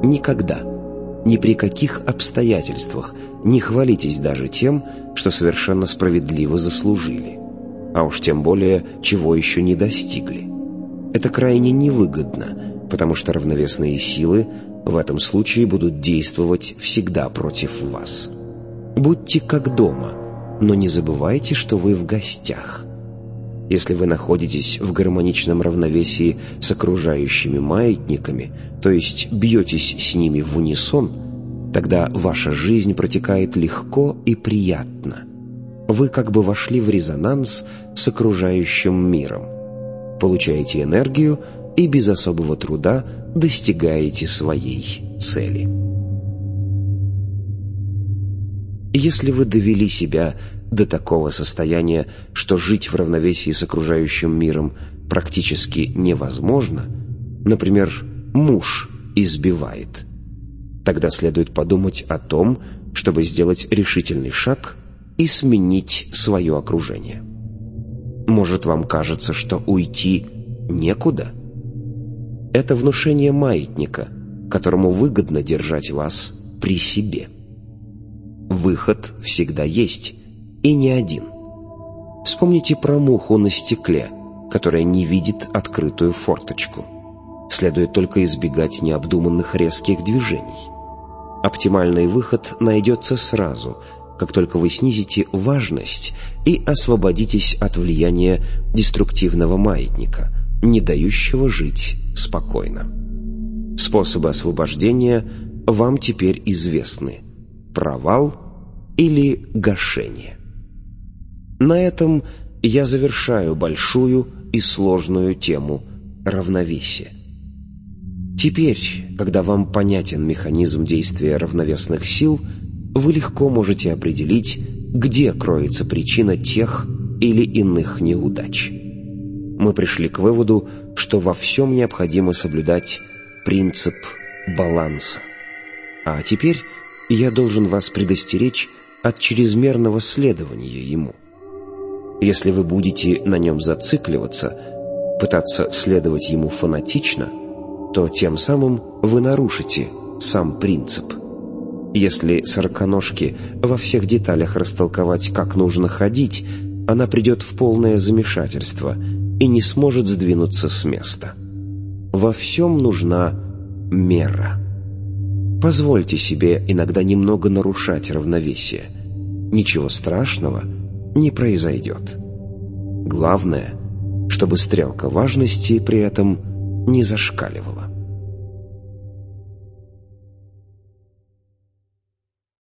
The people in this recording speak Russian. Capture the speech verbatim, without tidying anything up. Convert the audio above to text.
Никогда, ни при каких обстоятельствах не хвалитесь даже тем, что совершенно справедливо заслужили, а уж тем более, чего еще не достигли. Это крайне невыгодно, потому что равновесные силы в этом случае будут действовать всегда против вас. Будьте как дома, но не забывайте, что вы в гостях. Если вы находитесь в гармоничном равновесии с окружающими маятниками, то есть бьетесь с ними в унисон, тогда ваша жизнь протекает легко и приятно. Вы как бы вошли в резонанс с окружающим миром, получаете энергию и без особого труда достигаете своей цели. Если вы довели себя до такого состояния, что жить в равновесии с окружающим миром практически невозможно, например, муж избивает, тогда следует подумать о том, чтобы сделать решительный шаг и сменить свое окружение. Может, вам кажется, что уйти некуда? Это внушение маятника, которому выгодно держать вас при себе. Выход всегда есть, и не один. Вспомните про муху на стекле, которая не видит открытую форточку. Следует только избегать необдуманных резких движений. Оптимальный выход найдется сразу, как только вы снизите важность и освободитесь от влияния деструктивного маятника, не дающего жить спокойно. Способы освобождения вам теперь известны: провал или гашение. На этом я завершаю большую и сложную тему равновесия. Теперь, когда вам понятен механизм действия равновесных сил, вы легко можете определить, где кроется причина тех или иных неудач. Мы пришли к выводу, что во всем необходимо соблюдать принцип баланса. А теперь я должен вас предостеречь от чрезмерного следования ему. Если вы будете на нем зацикливаться, пытаться следовать ему фанатично, то тем самым вы нарушите сам принцип. Если сороконожке во всех деталях растолковать, как нужно ходить, она придет в полное замешательство и не сможет сдвинуться с места. Во всем нужна мера. Позвольте себе иногда немного нарушать равновесие. Ничего страшного не произойдет. Главное, чтобы стрелка важности при этом не зашкаливала.